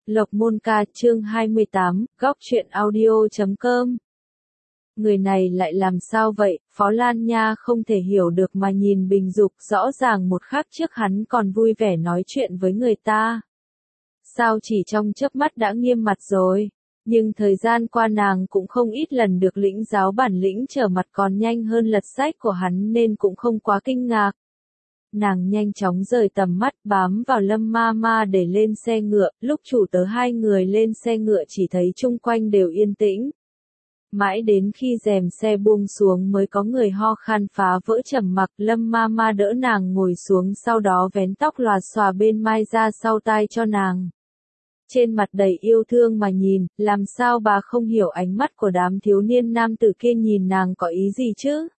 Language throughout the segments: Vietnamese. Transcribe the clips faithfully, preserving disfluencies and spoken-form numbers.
Lộc Môn Ca chương hai mươi tám, góc truyện audio chấm com. Người này lại làm sao vậy? Phó Lan Nha không thể hiểu được mà nhìn Bình Dục, rõ ràng một khắc trước hắn còn vui vẻ nói chuyện với người ta. Sao chỉ trong chớp mắt đã nghiêm mặt rồi? Nhưng thời gian qua nàng cũng không ít lần được lĩnh giáo bản lĩnh trở mặt còn nhanh hơn lật sách của hắn nên cũng không quá kinh ngạc. Nàng nhanh chóng rời tầm mắt bám vào Lâm Ma Ma để lên xe ngựa, lúc chủ tớ hai người lên xe ngựa chỉ thấy chung quanh đều yên tĩnh. Mãi đến khi rèm xe buông xuống mới có người ho khan phá vỡ trầm mặc, Lâm Ma Ma đỡ nàng ngồi xuống sau đó vén tóc lòa xòa bên mai ra sau tai cho nàng. Trên mặt đầy yêu thương mà nhìn, làm sao bà không hiểu ánh mắt của đám thiếu niên nam tử kia nhìn nàng có ý gì chứ?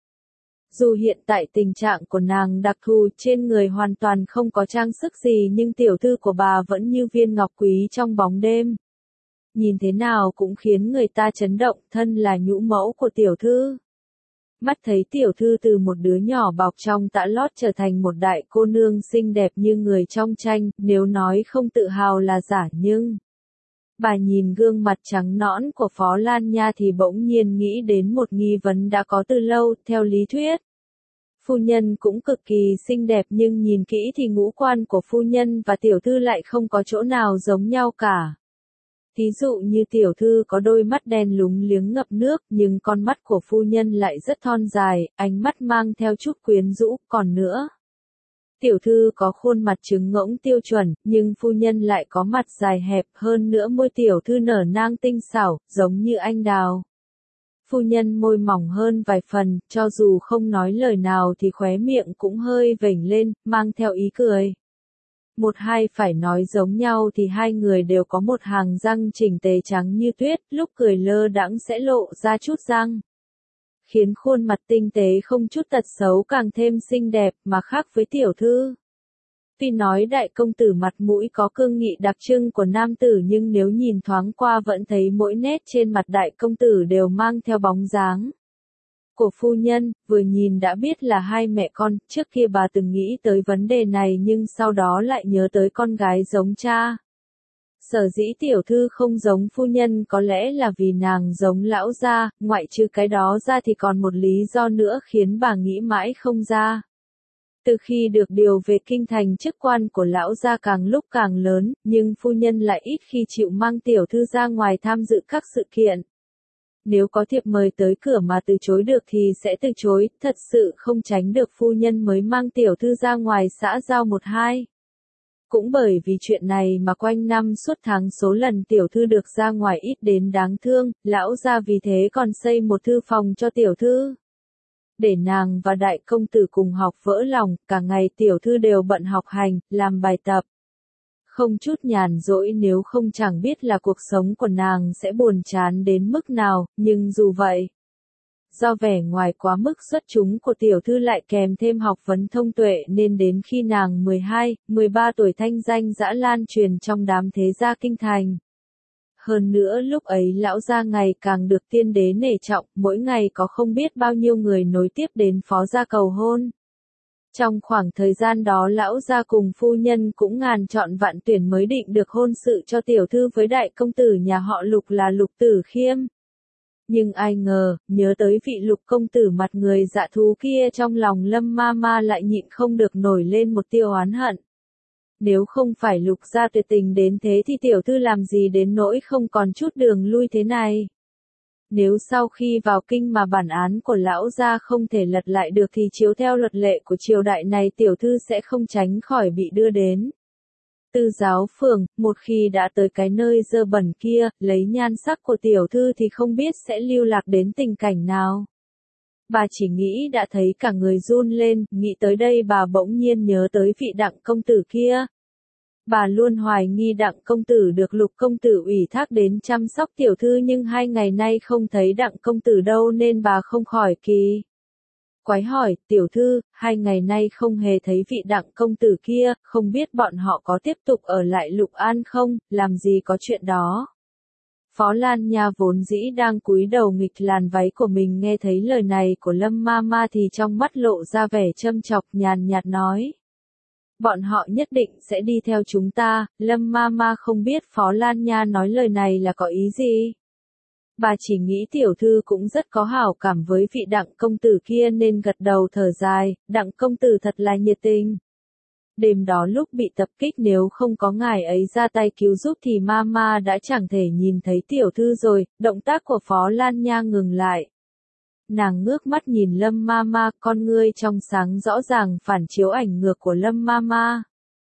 Dù hiện tại tình trạng của nàng đặc thù, trên người hoàn toàn không có trang sức gì nhưng tiểu thư của bà vẫn như viên ngọc quý trong bóng đêm. Nhìn thế nào cũng khiến người ta chấn động, thân là nhũ mẫu của tiểu thư. Mắt thấy tiểu thư từ một đứa nhỏ bọc trong tã lót trở thành một đại cô nương xinh đẹp như người trong tranh, nếu nói không tự hào là giả nhưng... Bà nhìn gương mặt trắng nõn của Phó Lan Nha thì bỗng nhiên nghĩ đến một nghi vấn đã có từ lâu, theo lý thuyết. Phu nhân cũng cực kỳ xinh đẹp nhưng nhìn kỹ thì ngũ quan của phu nhân và tiểu thư lại không có chỗ nào giống nhau cả. Thí dụ như tiểu thư có đôi mắt đen lúng liếng ngập nước nhưng con mắt của phu nhân lại rất thon dài, ánh mắt mang theo chút quyến rũ, còn nữa. Tiểu thư có khuôn mặt trứng ngỗng tiêu chuẩn, nhưng phu nhân lại có mặt dài hẹp, hơn nữa môi tiểu thư nở nang tinh xảo, giống như anh đào. Phu nhân môi mỏng hơn vài phần, cho dù không nói lời nào thì khóe miệng cũng hơi vểnh lên, mang theo ý cười. Một hai phải nói giống nhau thì hai người đều có một hàng răng chỉnh tề trắng như tuyết, lúc cười lơ đãng sẽ lộ ra chút răng. Khiến khuôn mặt tinh tế không chút tật xấu càng thêm xinh đẹp mà khác với tiểu thư. Tuy nói đại công tử mặt mũi có cương nghị đặc trưng của nam tử nhưng nếu nhìn thoáng qua vẫn thấy mỗi nét trên mặt đại công tử đều mang theo bóng dáng của phu nhân, vừa nhìn đã biết là hai mẹ con. Trước kia bà từng nghĩ tới vấn đề này nhưng sau đó lại nhớ tới con gái giống cha. Sở dĩ tiểu thư không giống phu nhân có lẽ là vì nàng giống lão gia, ngoại trừ cái đó ra thì còn một lý do nữa khiến bà nghĩ mãi không ra. Từ khi được điều về kinh thành, chức quan của lão gia càng lúc càng lớn, nhưng phu nhân lại ít khi chịu mang tiểu thư ra ngoài tham dự các sự kiện. Nếu có thiệp mời tới cửa mà từ chối được thì sẽ từ chối, thật sự không tránh được phu nhân mới mang tiểu thư ra ngoài xã giao một hai. Cũng bởi vì chuyện này mà quanh năm suốt tháng số lần tiểu thư được ra ngoài ít đến đáng thương, lão gia vì thế còn xây một thư phòng cho tiểu thư. Để nàng và đại công tử cùng học vỡ lòng, cả ngày tiểu thư đều bận học hành, làm bài tập. Không chút nhàn rỗi nếu không chẳng biết là cuộc sống của nàng sẽ buồn chán đến mức nào, nhưng dù vậy. Do vẻ ngoài quá mức xuất chúng của tiểu thư lại kèm thêm học vấn thông tuệ nên đến khi nàng mười hai, mười ba tuổi thanh danh dã lan truyền trong đám thế gia kinh thành. Hơn nữa lúc ấy lão gia ngày càng được tiên đế nể trọng, mỗi ngày có không biết bao nhiêu người nối tiếp đến phó gia cầu hôn. Trong khoảng thời gian đó lão gia cùng phu nhân cũng ngàn chọn vạn tuyển mới định được hôn sự cho tiểu thư với đại công tử nhà họ Lục là Lục Tử Khiêm. Nhưng ai ngờ, nhớ tới vị Lục công tử mặt người dạ thú kia trong lòng Lâm Ma Ma lại nhịn không được nổi lên một tia oán hận. Nếu không phải Lục gia tuyệt tình đến thế thì tiểu thư làm gì đến nỗi không còn chút đường lui thế này. Nếu sau khi vào kinh mà bản án của lão gia không thể lật lại được thì chiếu theo luật lệ của triều đại này tiểu thư sẽ không tránh khỏi bị đưa đến Tư Giáo Phường. Một khi đã tới cái nơi dơ bẩn kia, lấy nhan sắc của tiểu thư thì không biết sẽ lưu lạc đến tình cảnh nào. Bà chỉ nghĩ đã thấy cả người run lên, nghĩ tới đây bà bỗng nhiên nhớ tới vị Đặng công tử kia. Bà luôn hoài nghi Đặng công tử được Lục công tử ủy thác đến chăm sóc tiểu thư nhưng hai ngày nay không thấy Đặng công tử đâu nên bà không khỏi kỳ quái hỏi, tiểu thư, hai ngày nay không hề thấy vị Đặng công tử kia, không biết bọn họ có tiếp tục ở lại Lục An không, làm gì có chuyện đó. Phó Lan Nha vốn dĩ đang cúi đầu nghịch làn váy của mình nghe thấy lời này của Lâm Ma Ma thì trong mắt lộ ra vẻ châm chọc nhàn nhạt nói. Bọn họ nhất định sẽ đi theo chúng ta, Lâm Mama không biết Phó Lan Nha nói lời này là có ý gì. Bà chỉ nghĩ tiểu thư cũng rất có hảo cảm với vị Đặng công tử kia nên gật đầu thở dài, Đặng công tử thật là nhiệt tình. Đêm đó lúc bị tập kích nếu không có ngài ấy ra tay cứu giúp thì Mama đã chẳng thể nhìn thấy tiểu thư rồi, động tác của Phó Lan Nha ngừng lại. Nàng ngước mắt nhìn Lâm Mama, con ngươi trong sáng rõ ràng phản chiếu ảnh ngược của Lâm Mama.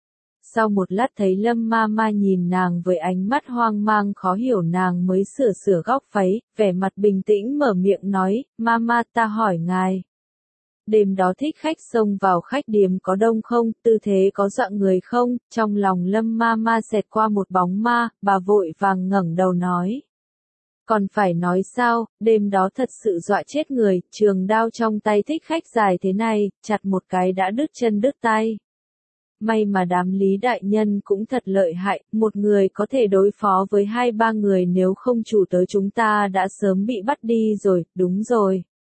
Sau một lát thấy Lâm Mama nhìn nàng với ánh mắt hoang mang khó hiểu nàng mới sửa sửa góc váy, vẻ mặt bình tĩnh mở miệng nói, Mama ta hỏi ngài. Đêm đó thích khách xông vào khách điếm có đông không, tư thế có dọa người không, trong lòng Lâm Mama xẹt qua một bóng ma, bà vội vàng ngẩng đầu nói. Còn phải nói sao, đêm đó thật sự dọa chết người, trường đao trong tay thích khách dài thế này, chặt một cái đã đứt chân đứt tay. May mà đám Lý đại nhân cũng thật lợi hại, một người có thể đối phó với hai ba người nếu không chủ tới chúng ta đã sớm bị bắt đi rồi, đúng rồi.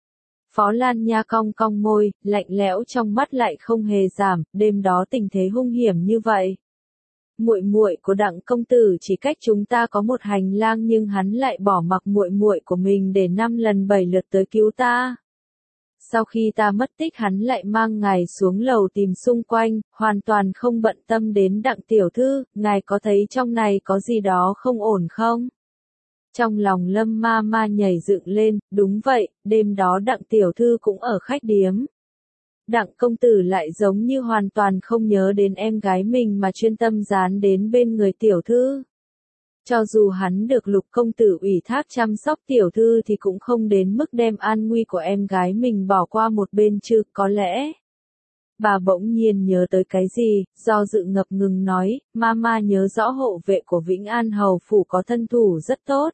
Phó Lan Nha cong cong môi, lạnh lẽo trong mắt lại không hề giảm, đêm đó tình thế hung hiểm như vậy. Muội muội của Đặng công tử chỉ cách chúng ta có một hành lang nhưng hắn lại bỏ mặc muội muội của mình để năm lần bảy lượt tới cứu ta. Sau khi ta mất tích hắn lại mang ngài xuống lầu tìm xung quanh, hoàn toàn không bận tâm đến Đặng tiểu thư, ngài có thấy trong này có gì đó không ổn không? Trong lòng Lâm Mama nhảy dựng lên, đúng vậy, đêm đó Đặng tiểu thư cũng ở khách điếm. Đặng công tử lại giống như hoàn toàn không nhớ đến em gái mình mà chuyên tâm dán đến bên người tiểu thư. Cho dù hắn được Lục công tử ủy thác chăm sóc tiểu thư thì cũng không đến mức đem an nguy của em gái mình bỏ qua một bên chứ, có lẽ. Bà bỗng nhiên nhớ tới cái gì, do dự ngập ngừng nói, Mama nhớ rõ hộ vệ của Vĩnh An Hầu Phủ có thân thủ rất tốt.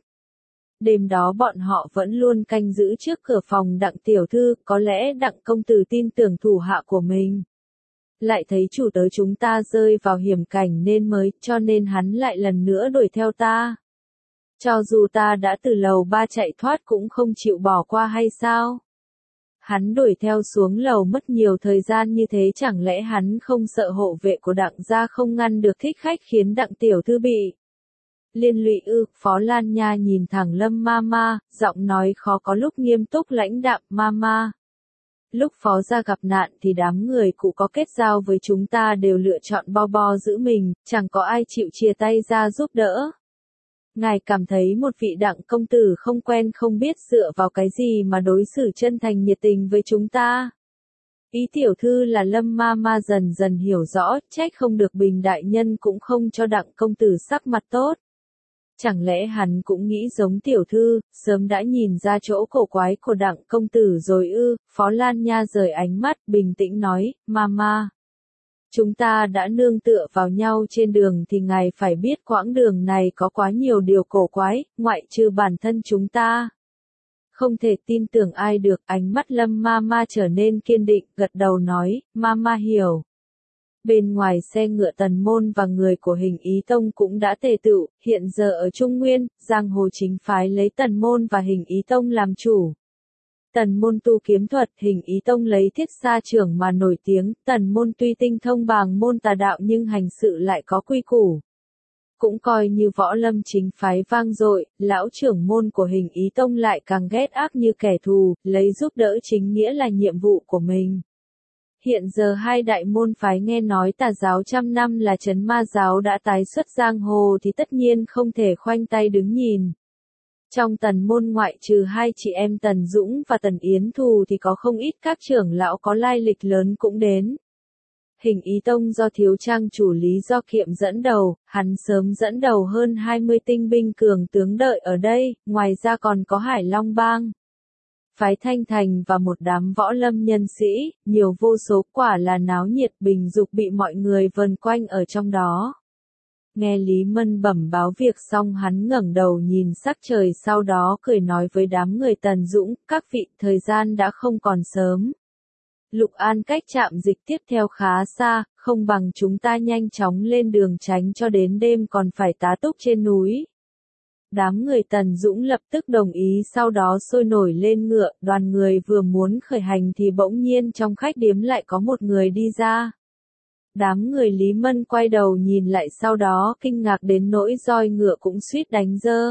Đêm đó bọn họ vẫn luôn canh giữ trước cửa phòng Đặng tiểu thư, có lẽ Đặng công tử tin tưởng thủ hạ của mình. Lại thấy chủ tớ chúng ta rơi vào hiểm cảnh nên mới, cho nên hắn lại lần nữa đuổi theo ta. Cho dù ta đã từ lầu ba chạy thoát cũng không chịu bỏ qua hay sao? Hắn đuổi theo xuống lầu mất nhiều thời gian như thế chẳng lẽ hắn không sợ hộ vệ của Đặng gia không ngăn được thích khách khiến Đặng tiểu thư bị liên lụy ư? Phó Lan Nha nhìn thẳng Lâm Mama, giọng nói khó có lúc nghiêm túc lãnh đạm, Mama. Lúc phó gia gặp nạn thì đám người cụ có kết giao với chúng ta đều lựa chọn bo bo giữ mình, chẳng có ai chịu chia tay ra giúp đỡ. Ngài cảm thấy một vị Đặng công tử không quen không biết dựa vào cái gì mà đối xử chân thành nhiệt tình với chúng ta. Ý tiểu thư là Lâm Mama dần dần hiểu rõ, trách không được Bình đại nhân cũng không cho Đặng công tử sắc mặt tốt. Chẳng lẽ hắn cũng nghĩ giống tiểu thư, sớm đã nhìn ra chỗ cổ quái của Đặng công tử rồi ư? Phó Lan Nha rời ánh mắt, bình tĩnh nói, Mama. Chúng ta đã nương tựa vào nhau trên đường thì ngài phải biết quãng đường này có quá nhiều điều cổ quái, ngoại trừ bản thân chúng ta. Không thể tin tưởng ai được, ánh mắt Lâm Mama trở nên kiên định, gật đầu nói, Mama hiểu. Bên ngoài xe ngựa Tần Môn và người của Hình Ý Tông cũng đã tề tựu, hiện giờ ở Trung Nguyên, giang hồ chính phái lấy Tần Môn và Hình Ý Tông làm chủ. Tần Môn tu kiếm thuật, Hình Ý Tông lấy thiết xa trưởng mà nổi tiếng, Tần Môn tuy tinh thông bàng môn tà đạo nhưng hành sự lại có quy củ. Cũng coi như võ lâm chính phái vang dội, lão trưởng môn của Hình Ý Tông lại càng ghét ác như kẻ thù, lấy giúp đỡ chính nghĩa là nhiệm vụ của mình. Hiện giờ hai đại môn phái nghe nói tà giáo trăm năm là trấn ma giáo đã tái xuất giang hồ thì tất nhiên không thể khoanh tay đứng nhìn. Trong Tần Môn ngoại trừ hai chị em Tần Dũng và Tần Yến Thù thì có không ít các trưởng lão có lai lịch lớn cũng đến. Hình Ý Tông do thiếu trang chủ Lý Do Kiệm dẫn đầu, hắn sớm dẫn đầu hơn hai mươi tinh binh cường tướng đợi ở đây, ngoài ra còn có Hải Long Bang, phái Thanh Thành và một đám võ lâm nhân sĩ, nhiều vô số, quả là náo nhiệt. Bình Dục bị mọi người vần quanh ở trong đó. Nghe Lý Mân bẩm báo việc xong hắn ngẩng đầu nhìn sắc trời sau đó cười nói với đám người Tần Dũng, các vị, thời gian đã không còn sớm. Lục An cách trạm dịch tiếp theo khá xa, không bằng chúng ta nhanh chóng lên đường tránh cho đến đêm còn phải tá túc trên núi. Đám người Tần Dũng lập tức đồng ý sau đó sôi nổi lên ngựa, đoàn người vừa muốn khởi hành thì bỗng nhiên trong khách điếm lại có một người đi ra. Đám người Lý Mân quay đầu nhìn lại sau đó kinh ngạc đến nỗi roi ngựa cũng suýt đánh dơ.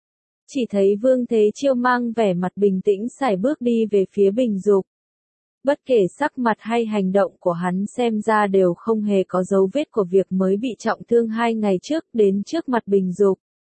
Chỉ thấy Vương Thế Chiêu mang vẻ mặt bình tĩnh sải bước đi về phía Bình Dục. Bất kể sắc mặt hay hành động của hắn xem ra đều không hề có dấu vết của việc mới bị trọng thương hai ngày trước đến trước mặt Bình Dục.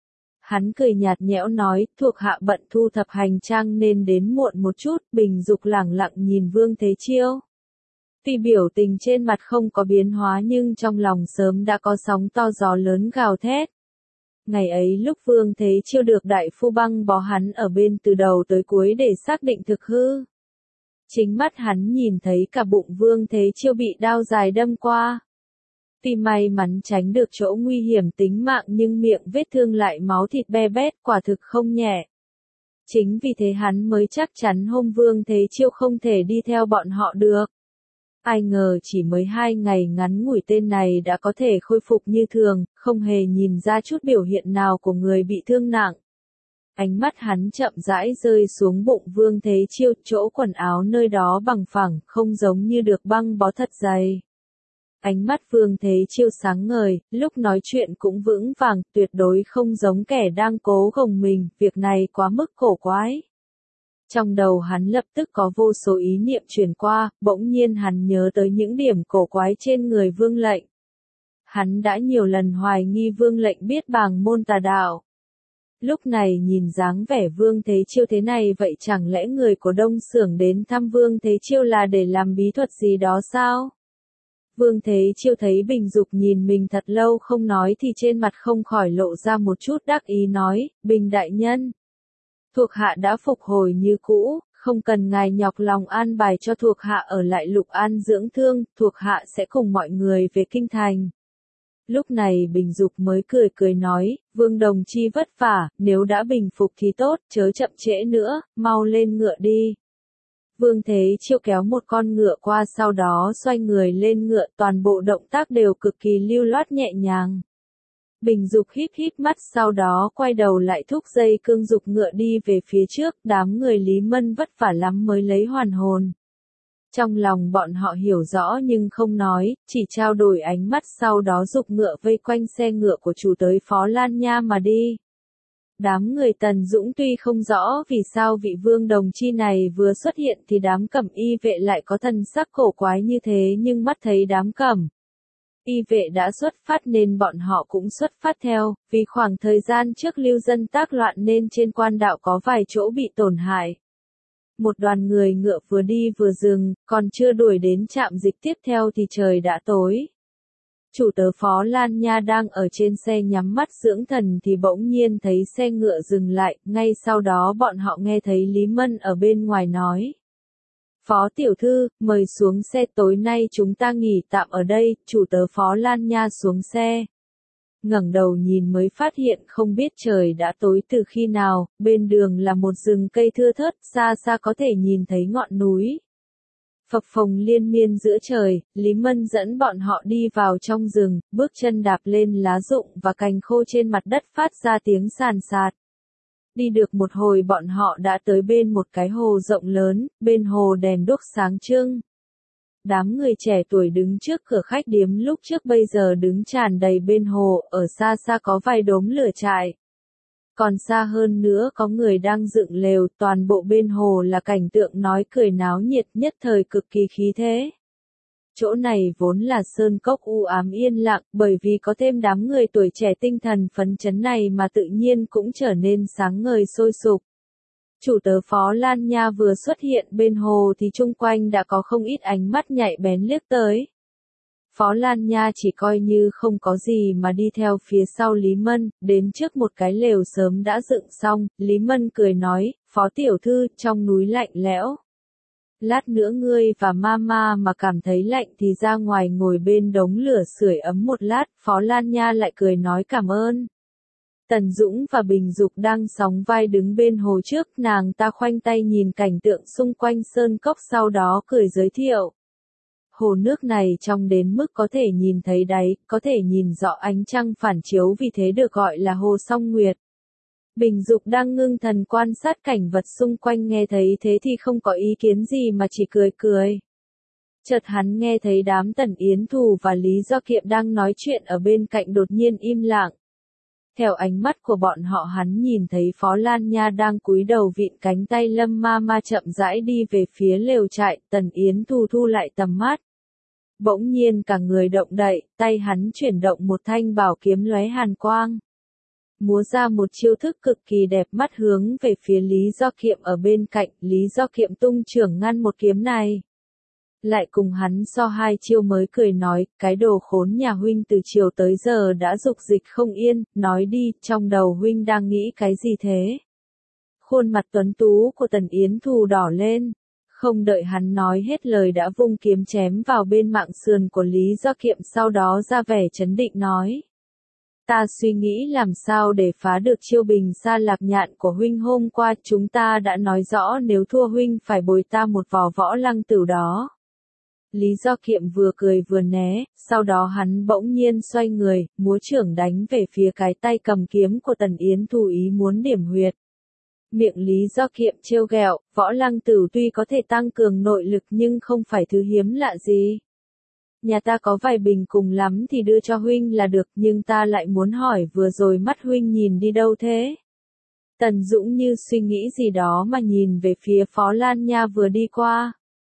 Hắn cười nhạt nhẽo nói, thuộc hạ bận thu thập hành trang nên đến muộn một chút, Bình Dục lẳng lặng nhìn Vương Thế Chiêu. Tuy biểu tình trên mặt không có biến hóa nhưng trong lòng sớm đã có sóng to gió lớn gào thét. Ngày ấy lúc Vương Thế Chiêu được đại phu băng bó hắn ở bên từ đầu tới cuối để xác định thực hư. Chính mắt hắn nhìn thấy cả bụng Vương Thế Chiêu bị đao dài đâm qua. Tuy may mắn tránh được chỗ nguy hiểm tính mạng nhưng miệng vết thương lại máu thịt be bét, quả thực không nhẹ. Chính vì thế hắn mới chắc chắn hôm Vương Thế Chiêu không thể đi theo bọn họ được. Ai ngờ chỉ mới hai ngày ngắn ngủi tên này đã có thể khôi phục như thường, không hề nhìn ra chút biểu hiện nào của người bị thương nặng. Ánh mắt hắn chậm rãi rơi xuống bụng Vương Thế Chiêu, chỗ quần áo nơi đó bằng phẳng, không giống như được băng bó thật dày. Ánh mắt Vương Thế Chiêu sáng ngời, lúc nói chuyện cũng vững vàng, tuyệt đối không giống kẻ đang cố gồng mình, việc này quá mức cổ quái. Trong đầu hắn lập tức có vô số ý niệm chuyển qua, bỗng nhiên hắn nhớ tới những điểm cổ quái trên người Vương Lệnh. Hắn đã nhiều lần hoài nghi Vương Lệnh biết bàng môn tà đạo. Lúc này nhìn dáng vẻ Vương Thế Chiêu thế này vậy chẳng lẽ người của Đông Xưởng đến thăm Vương Thế Chiêu là để làm bí thuật gì đó sao? Vương Thế Chiêu thấy Bình Dục nhìn mình thật lâu không nói thì trên mặt không khỏi lộ ra một chút đắc ý nói, Bình đại nhân. Thuộc hạ đã phục hồi như cũ, không cần ngài nhọc lòng an bài cho thuộc hạ ở lại Lục An dưỡng thương, thuộc hạ sẽ cùng mọi người về kinh thành. Lúc này Bình Dục mới cười cười nói, Vương đồng chi vất vả, nếu đã bình phục thì tốt, chớ chậm trễ nữa, mau lên ngựa đi. Vương Thế Chiêu kéo một con ngựa qua sau đó xoay người lên ngựa, toàn bộ động tác đều cực kỳ lưu loát nhẹ nhàng. Bình Dục híp híp mắt sau đó quay đầu lại thúc dây cương dục ngựa đi về phía trước, đám người Lý Mân vất vả lắm mới lấy hoàn hồn. Trong lòng bọn họ hiểu rõ nhưng không nói, chỉ trao đổi ánh mắt sau đó dục ngựa vây quanh xe ngựa của chủ tới Phó Lan Nha mà đi. Đám người Tần Dũng tuy không rõ vì sao vị Vương đồng chi này vừa xuất hiện thì đám cẩm y vệ lại có thần sắc cổ quái như thế nhưng mắt thấy đám cẩm y vệ đã xuất phát nên bọn họ cũng xuất phát theo, vì khoảng thời gian trước lưu dân tác loạn nên trên quan đạo có vài chỗ bị tổn hại. Một đoàn người ngựa vừa đi vừa dừng, còn chưa đuổi đến trạm dịch tiếp theo thì trời đã tối. Chủ tớ Phó Lan Nha đang ở trên xe nhắm mắt dưỡng thần thì bỗng nhiên thấy xe ngựa dừng lại, ngay sau đó bọn họ nghe thấy Lý Mân ở bên ngoài nói. Phó tiểu thư, mời xuống xe, tối nay chúng ta nghỉ tạm ở đây, chủ tớ Phó Lan Nha xuống xe. Ngẩng đầu nhìn mới phát hiện không biết trời đã tối từ khi nào, bên đường là một rừng cây thưa thớt, xa xa có thể nhìn thấy ngọn núi. Phập phồng liên miên giữa trời, Lý Mân dẫn bọn họ đi vào trong rừng, bước chân đạp lên lá rụng và cành khô trên mặt đất phát ra tiếng sàn sạt. Đi được một hồi bọn họ đã tới bên một cái hồ rộng lớn, bên hồ đèn đuốc sáng trưng. Đám người trẻ tuổi đứng trước cửa khách điếm lúc trước bây giờ đứng tràn đầy bên hồ, ở xa xa có vài đốm lửa trại. Còn xa hơn nữa có người đang dựng lều, toàn bộ bên hồ là cảnh tượng nói cười náo nhiệt nhất thời cực kỳ khí thế. Chỗ này vốn là sơn cốc u ám yên lặng, bởi vì có thêm đám người tuổi trẻ tinh thần phấn chấn này mà tự nhiên cũng trở nên sáng ngời sôi sục. Chủ tớ Phó Lan Nha vừa xuất hiện bên hồ thì chung quanh đã có không ít ánh mắt nhạy bén liếc tới. Phó Lan Nha chỉ coi như không có gì mà đi theo phía sau Lý Mân, đến trước một cái lều sớm đã dựng xong, Lý Mân cười nói, Phó tiểu thư, trong núi lạnh lẽo. Lát nữa ngươi và mama mà cảm thấy lạnh thì ra ngoài ngồi bên đống lửa sưởi ấm một lát, Phó Lan Nha lại cười nói cảm ơn. Tần Dũng và Bình Dục đang sóng vai đứng bên hồ trước, nàng ta khoanh tay nhìn cảnh tượng xung quanh sơn cốc sau đó cười giới thiệu. Hồ nước này trong đến mức có thể nhìn thấy đáy, có thể nhìn rõ ánh trăng phản chiếu vì thế được gọi là hồ song nguyệt. Bình Dục đang ngưng thần quan sát cảnh vật xung quanh nghe thấy thế thì không có ý kiến gì mà chỉ cười cười. Chợt hắn nghe thấy đám Tần Yến Thù và Lý Do Kiệm đang nói chuyện ở bên cạnh đột nhiên im lặng. Theo ánh mắt của bọn họ hắn nhìn thấy Phó Lan Nha đang cúi đầu vịn cánh tay Lâm Ma Ma chậm rãi đi về phía lều trại, Tần Yến Thù thu lại tầm mắt. Bỗng nhiên cả người động đậy, tay hắn chuyển động một thanh bảo kiếm lóe hàn quang. Múa ra một chiêu thức cực kỳ đẹp mắt hướng về phía Lý Do Kiệm ở bên cạnh, Lý Do Kiệm tung chưởng ngăn một kiếm này. Lại cùng hắn so hai chiêu mới cười nói, cái đồ khốn nhà huynh từ chiều tới giờ đã dục dịch không yên, nói đi, trong đầu huynh đang nghĩ cái gì thế? Khuôn mặt tuấn tú của Tần Yến Thù đỏ lên, không đợi hắn nói hết lời đã vung kiếm chém vào bên mạng sườn của Lý Do Kiệm sau đó ra vẻ chấn định nói. Ta suy nghĩ làm sao để phá được chiêu bình sa lạc nhạn của huynh hôm qua chúng ta đã nói rõ nếu thua huynh phải bồi ta một vò võ lăng tửu đó. Lý Do Kiệm vừa cười vừa né, sau đó hắn bỗng nhiên xoay người, múa chưởng đánh về phía cái tay cầm kiếm của Tần Yến Thù ý muốn điểm huyệt. Miệng Lý Do Kiệm trêu ghẹo, võ lăng tửu tuy có thể tăng cường nội lực nhưng không phải thứ hiếm lạ gì. Nhà ta có vài bình cùng lắm thì đưa cho huynh là được nhưng ta lại muốn hỏi vừa rồi mắt huynh nhìn đi đâu thế? Tần Dũng như suy nghĩ gì đó mà nhìn về phía Phó Lan Nha vừa đi qua.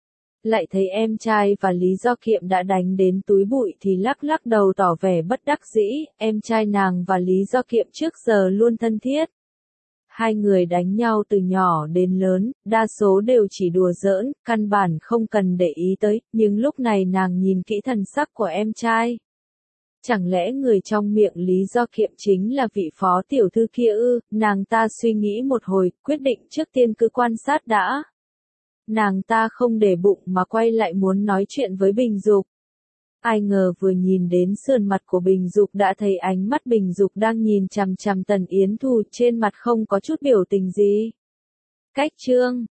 Lại thấy em trai và Lý Do Kiệm đã đánh đến túi bụi thì lắc lắc đầu tỏ vẻ bất đắc dĩ, em trai nàng và Lý Do Kiệm trước giờ luôn thân thiết. Hai người đánh nhau từ nhỏ đến lớn, đa số đều chỉ đùa giỡn, căn bản không cần để ý tới, nhưng lúc này nàng nhìn kỹ thần sắc của em trai. Chẳng lẽ người trong miệng Lý Do Kiệm chính là vị phó tiểu thư kia ư, nàng ta suy nghĩ một hồi, quyết định trước tiên cứ quan sát đã. Nàng ta không để bụng mà quay lại muốn nói chuyện với Bình Dục. Ai ngờ vừa nhìn đến sườn mặt của Bình Dục đã thấy ánh mắt Bình Dục đang nhìn chằm chằm Tần Yến Thù trên mặt không có chút biểu tình gì. Cách chương